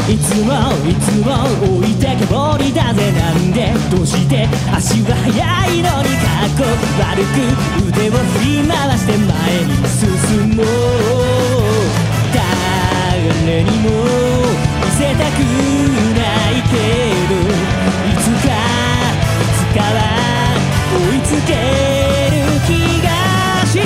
いつも置いてけぼりだぜ。なんでどうして足は速いのにかっこ悪く腕を振り回して前に進もう。誰にも見せたくないけどいつかは追いつける気がして。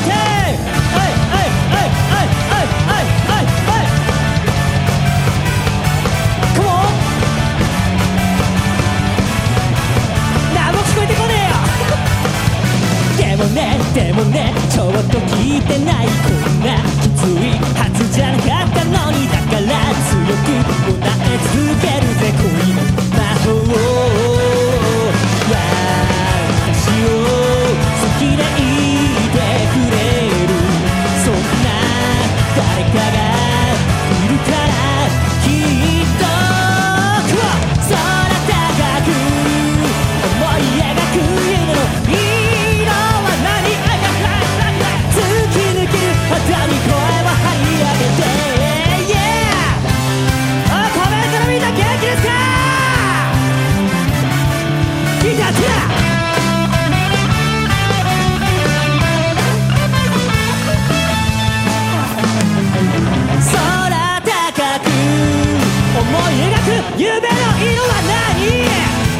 でもねちょっと聞いてない。こんなきついはずじゃなかったのに。だから強く唱え続けるぜ恋の魔法。私を好きでいてくれるそんな誰かがいるからきっと空高く思い描く夢の色は何。突き抜ける肌に声を張り上げて Yeah コメントのみんな元気ですか。ギターティラ空高く思い描く夢の色は何。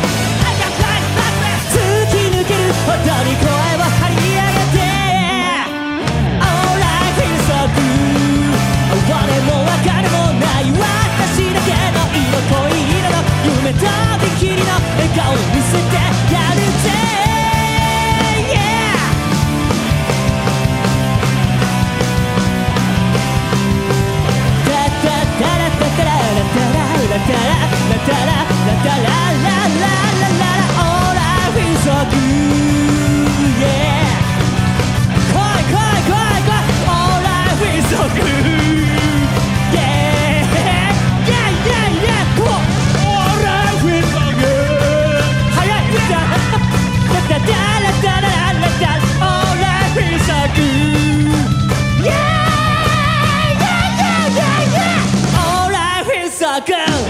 突き抜けるほどに声を張り上げて All I feel so good 我も分かるもない私だけの色恋色の夢とびきりの笑顔を見せてやるぜ。タタタラタタララタララタララタララタラ